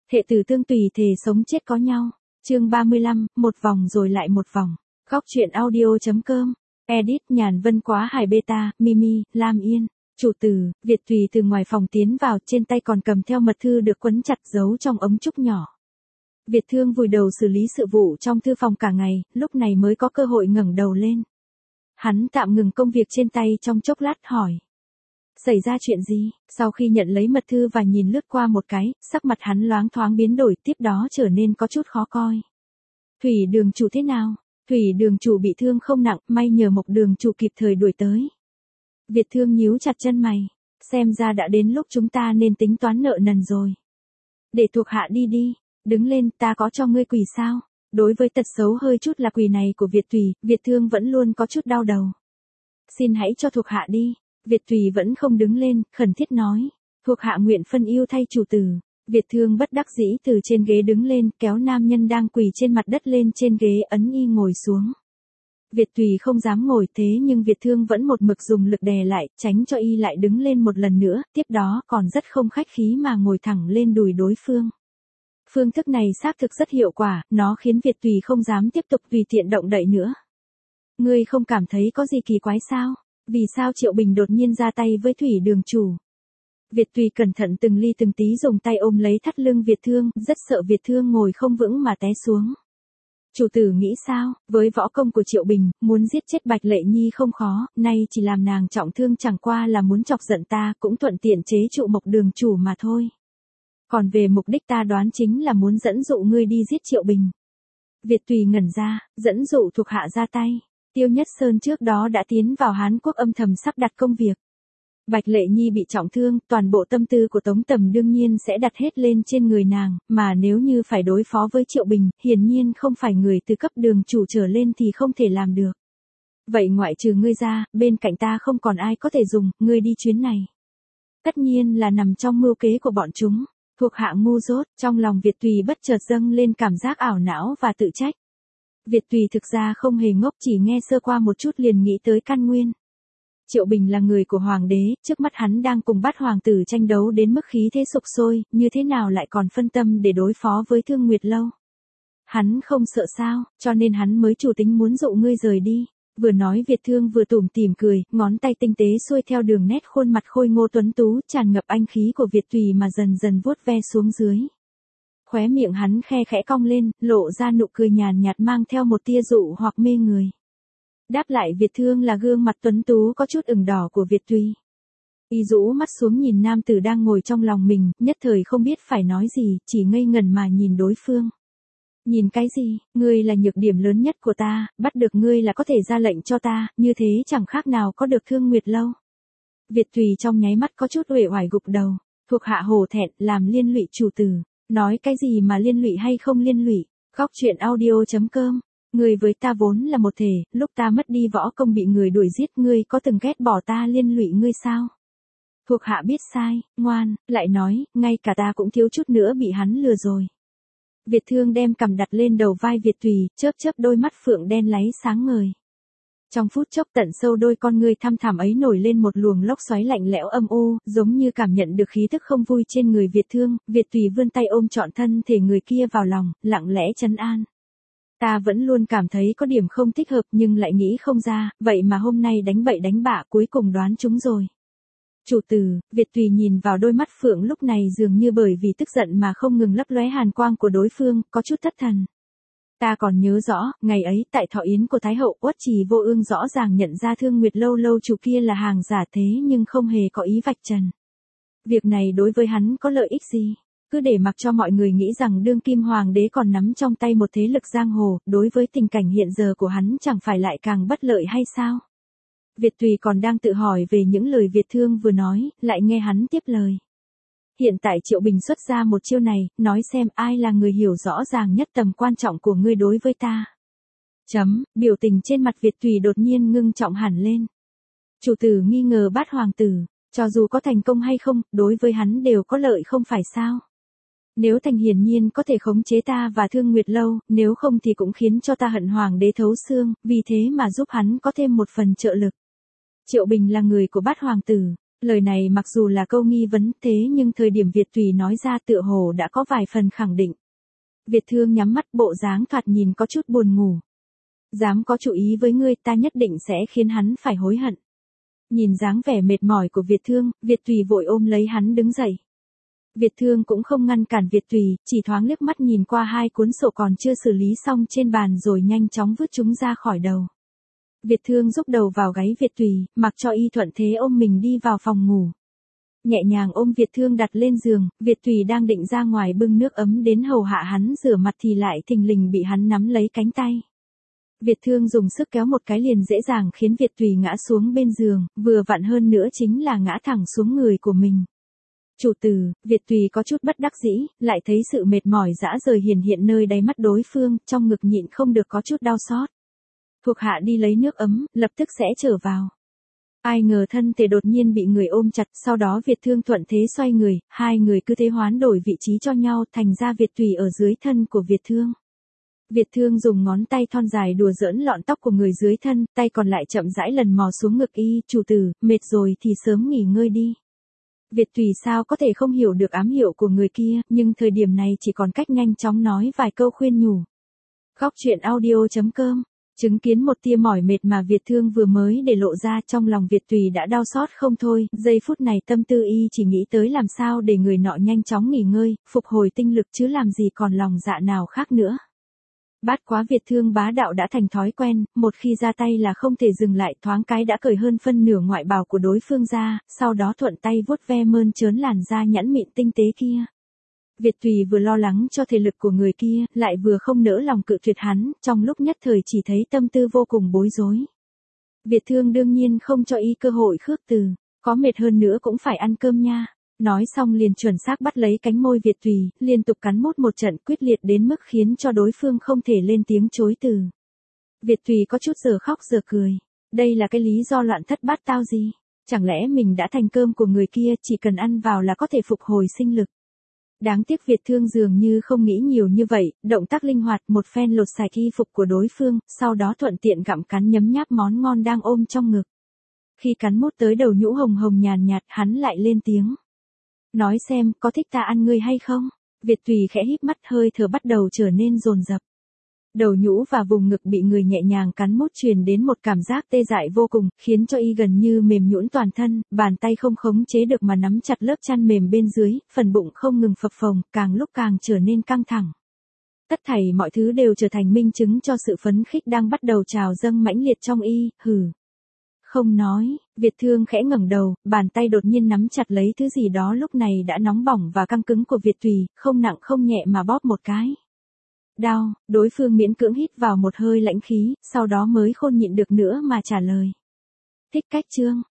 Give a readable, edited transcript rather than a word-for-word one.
Thệ tử tương tùy thề sống chết có nhau. Chương 35, một vòng rồi lại một vòng. Góc truyện audio.com. Edit Nhàn Vân Quá Hải Beta, Mimi, Lam Yên. Chủ tử, Việt Tùy từ ngoài phòng tiến vào, trên tay còn cầm theo mật thư được quấn chặt giấu trong ống trúc nhỏ. Việt Thương vùi đầu xử lý sự vụ trong thư phòng cả ngày, lúc này mới có cơ hội ngẩng đầu lên. Hắn tạm ngừng công việc trên tay trong chốc lát hỏi. Xảy ra chuyện gì? Sau khi nhận lấy mật thư và nhìn lướt qua một cái, sắc mặt hắn loáng thoáng biến đổi, tiếp đó trở nên có chút khó coi. Thủy đường chủ thế nào? Thủy đường chủ bị thương không nặng, may nhờ Mộc đường chủ kịp thời đuổi tới. Việt Thương nhíu chặt chân mày. Xem ra đã đến lúc chúng ta nên tính toán nợ nần rồi. Để thuộc hạ đi đi. Đứng lên, ta có cho ngươi quỳ sao? Đối với tật xấu hơi chút là quỳ này của Việt Tùy, Việt Thương vẫn luôn có chút đau đầu. Xin hãy cho thuộc hạ đi. Việt Tùy vẫn không đứng lên, khẩn thiết nói. Thuộc hạ nguyện phân yêu thay chủ tử. Việt Thương bất đắc dĩ từ trên ghế đứng lên, kéo nam nhân đang quỳ trên mặt đất lên trên ghế, ấn y ngồi xuống. Việt Tùy không dám ngồi, thế nhưng Việt Thương vẫn một mực dùng lực đè lại, tránh cho y lại đứng lên một lần nữa, tiếp đó còn rất không khách khí mà ngồi thẳng lên đùi đối phương. Phương thức này xác thực rất hiệu quả, nó khiến Việt Tùy không dám tiếp tục tùy tiện động đậy nữa. Ngươi không cảm thấy có gì kỳ quái sao? Vì sao Triệu Bình đột nhiên ra tay với Thủy đường chủ? Việt Tùy cẩn thận từng ly từng tí dùng tay ôm lấy thắt lưng Việt Thương, rất sợ Việt Thương ngồi không vững mà té xuống. Chủ tử nghĩ sao? Với võ công của Triệu Bình, muốn giết chết Bạch Lệ Nhi không khó, nay chỉ làm nàng trọng thương chẳng qua là muốn chọc giận ta, cũng thuận tiện chế trụ Mộc đường chủ mà thôi. Còn về mục đích ta đoán chính là muốn dẫn dụ ngươi đi giết Triệu Bình. Việt Tùy ngẩn ra, dẫn dụ thuộc hạ ra tay. Tiêu Nhất Sơn trước đó đã tiến vào Hán Quốc âm thầm sắp đặt công việc. Bạch Lệ Nhi bị trọng thương, toàn bộ tâm tư của Tống Tầm đương nhiên sẽ đặt hết lên trên người nàng, mà nếu như phải đối phó với Triệu Bình, hiển nhiên không phải người từ cấp đường chủ trở lên thì không thể làm được. Vậy ngoại trừ ngươi ra, bên cạnh ta không còn ai có thể dùng, ngươi đi chuyến này. Tất nhiên là nằm trong mưu kế của bọn chúng. Thuộc hạ ngu dốt, trong lòng Việt Tùy bất chợt dâng lên cảm giác ảo não và tự trách. Việt Tùy thực ra không hề ngốc, chỉ nghe sơ qua một chút liền nghĩ tới căn nguyên. Triệu Bình là người của hoàng đế, trước mắt hắn đang cùng Bát hoàng tử tranh đấu đến mức khí thế sục sôi, như thế nào lại còn phân tâm để đối phó với Thương Nguyệt Lâu. Hắn không sợ sao, cho nên hắn mới chủ tính muốn dụ ngươi rời đi. Vừa nói Việt Thương vừa tủm tỉm cười, ngón tay tinh tế xuôi theo đường nét khuôn mặt khôi ngô tuấn tú tràn ngập anh khí của Việt Tùy mà dần dần vuốt ve xuống dưới. Khóe miệng hắn khe khẽ cong lên, lộ ra nụ cười nhàn nhạt mang theo một tia dụ hoặc mê người. Đáp lại Việt Thương là gương mặt tuấn tú có chút ửng đỏ của Việt Tùy. Y rũ mắt xuống nhìn nam tử đang ngồi trong lòng mình, nhất thời không biết phải nói gì, chỉ ngây ngẩn mà nhìn đối phương. Nhìn cái gì, ngươi là nhược điểm lớn nhất của ta, bắt được ngươi là có thể ra lệnh cho ta, như thế chẳng khác nào có được Thương Nguyệt Lâu. Việt Tùy trong nháy mắt có chút uể oải gục đầu, thuộc hạ hổ thẹn, làm liên lụy chủ tử. Nói cái gì mà liên lụy hay không liên lụy? Góc truyện audio.com. Ngươi với ta vốn là một thể, lúc ta mất đi võ công bị người đuổi giết, ngươi có từng ghét bỏ ta liên lụy ngươi sao? Thuộc hạ biết sai, ngoan, lại nói, ngay cả ta cũng thiếu chút nữa bị hắn lừa rồi. Việt Thương đem cằm đặt lên đầu vai Việt Tùy, chớp chớp đôi mắt phượng đen láy sáng ngời. Trong phút chốc tận sâu đôi con ngươi thăm thẳm ấy nổi lên một luồng lốc xoáy lạnh lẽo âm u, giống như cảm nhận được khí tức không vui trên người Việt Thương, Việt Tùy vươn tay ôm trọn thân thể người kia vào lòng, lặng lẽ trấn an. Ta vẫn luôn cảm thấy có điểm không thích hợp nhưng lại nghĩ không ra, vậy mà hôm nay đánh bậy đánh bạ cuối cùng đoán chúng rồi. Chủ tử, Việt Tùy nhìn vào đôi mắt phượng lúc này dường như bởi vì tức giận mà không ngừng lấp lóe hàn quang của đối phương, có chút thất thần. Ta còn nhớ rõ, ngày ấy tại thọ yến của Thái hậu, Uất Trì Vô Ương rõ ràng nhận ra Thương Nguyệt Lâu lâu chủ kia là hàng giả thế nhưng không hề có ý vạch trần. Việc này đối với hắn có lợi ích gì? Cứ để mặc cho mọi người nghĩ rằng đương kim hoàng đế còn nắm trong tay một thế lực giang hồ, đối với tình cảnh hiện giờ của hắn chẳng phải lại càng bất lợi hay sao? Việt Tùy còn đang tự hỏi về những lời Việt Thương vừa nói, lại nghe hắn tiếp lời. Hiện tại Triệu Bình xuất ra một chiêu này, nói xem ai là người hiểu rõ ràng nhất tầm quan trọng của ngươi đối với ta. Biểu tình trên mặt Việt Tùy đột nhiên ngưng trọng hẳn lên. Chủ tử nghi ngờ Bát hoàng tử, cho dù có thành công hay không, đối với hắn đều có lợi không phải sao? Nếu thành hiển nhiên có thể khống chế ta và Thương Nguyệt Lâu, nếu không thì cũng khiến cho ta hận hoàng đế thấu xương, vì thế mà giúp hắn có thêm một phần trợ lực. Triệu Bình là người của Bát hoàng tử, Lời này mặc dù là câu nghi vấn thế nhưng thời điểm Việt Tùy nói ra tựa hồ đã có vài phần khẳng định. Việt Thương nhắm mắt bộ dáng thoạt nhìn có chút buồn ngủ. Dám có chủ ý với ngươi ta nhất định sẽ khiến hắn phải hối hận. Nhìn dáng vẻ mệt mỏi của Việt Thương, Việt Tùy vội ôm lấy hắn đứng dậy. Việt Thương cũng không ngăn cản Việt Tùy, chỉ thoáng liếc mắt nhìn qua hai cuốn sổ còn chưa xử lý xong trên bàn rồi nhanh chóng vứt chúng ra khỏi đầu. Việt Thương rúc đầu vào gáy Việt Tùy, mặc cho y thuận thế ôm mình đi vào phòng ngủ. Nhẹ nhàng ôm Việt Thương đặt lên giường, Việt Tùy đang định ra ngoài bưng nước ấm đến hầu hạ hắn rửa mặt thì lại thình lình bị hắn nắm lấy cánh tay. Việt Thương dùng sức kéo một cái liền dễ dàng khiến Việt Tùy ngã xuống bên giường, vừa vặn hơn nữa chính là ngã thẳng xuống người của mình. Chủ tử, Việt Tùy có chút bất đắc dĩ, lại thấy sự mệt mỏi dã rời hiển hiện nơi đáy mắt đối phương, trong ngực nhịn không được có chút đau xót. Thuộc hạ đi lấy nước ấm, lập tức sẽ trở vào. Ai ngờ thân thể đột nhiên bị người ôm chặt, sau đó Việt Thương thuận thế xoay người, hai người cứ thế hoán đổi vị trí cho nhau, thành ra Việt Tùy ở dưới thân của Việt Thương. Việt Thương dùng ngón tay thon dài đùa giỡn lọn tóc của người dưới thân, tay còn lại chậm rãi lần mò xuống ngực y, chủ tử, mệt rồi thì sớm nghỉ ngơi đi. Việt Tùy sao có thể không hiểu được ám hiệu của người kia, nhưng thời điểm này chỉ còn cách nhanh chóng nói vài câu khuyên nhủ. Góc truyện audio.com. Chứng kiến một tia mỏi mệt mà Việt Thương vừa mới để lộ ra, trong lòng Việt Tùy đã đau xót không thôi, giây phút này tâm tư y chỉ nghĩ tới làm sao để người nọ nhanh chóng nghỉ ngơi, phục hồi tinh lực chứ làm gì còn lòng dạ nào khác nữa. Bát quá Việt Thương bá đạo đã thành thói quen, một khi ra tay là không thể dừng lại, thoáng cái đã cởi hơn phân nửa ngoại bào của đối phương ra, sau đó thuận tay vuốt ve mơn trớn làn da nhẵn mịn tinh tế kia. Việt Tùy vừa lo lắng cho thể lực của người kia, lại vừa không nỡ lòng cự tuyệt hắn, trong lúc nhất thời chỉ thấy tâm tư vô cùng bối rối. Việt Thương đương nhiên không cho y cơ hội khước từ, có mệt hơn nữa cũng phải ăn cơm nha. Nói xong liền chuẩn xác bắt lấy cánh môi Việt Tùy, liên tục cắn mút một trận quyết liệt đến mức khiến cho đối phương không thể lên tiếng chối từ. Việt Tùy có chút giờ khóc giờ cười. Đây là cái lý do loạn thất bát tao gì? Chẳng lẽ mình đã thành cơm của người kia, chỉ cần ăn vào là có thể phục hồi sinh lực? Đáng tiếc Việt Thương dường như không nghĩ nhiều như vậy, động tác linh hoạt một phen lột sạch y phục của đối phương, sau đó thuận tiện gặm cắn nhấm nháp món ngon đang ôm trong ngực. Khi cắn mút tới đầu nhũ hồng hồng nhàn nhạt, hắn lại lên tiếng. Nói xem, có thích ta ăn ngươi hay không? Việt Tùy khẽ híp mắt, hơi thở bắt đầu trở nên dồn dập. Đầu nhũ và vùng ngực bị người nhẹ nhàng cắn mút truyền đến một cảm giác tê dại vô cùng, khiến cho y gần như mềm nhũn toàn thân, bàn tay không khống chế được mà nắm chặt lớp chăn mềm bên dưới, phần bụng không ngừng phập phồng, càng lúc càng trở nên căng thẳng. Tất thảy mọi thứ đều trở thành minh chứng cho sự phấn khích đang bắt đầu trào dâng mãnh liệt trong y, hừ. Không nói, Việt Thương khẽ ngẩng đầu, bàn tay đột nhiên nắm chặt lấy thứ gì đó lúc này đã nóng bỏng và căng cứng của Việt Tùy, không nặng không nhẹ mà bóp một cái. Đau, đối phương miễn cưỡng hít vào một hơi lãnh khí, sau đó mới khôn nhịn được nữa mà trả lời. Thích cách chương.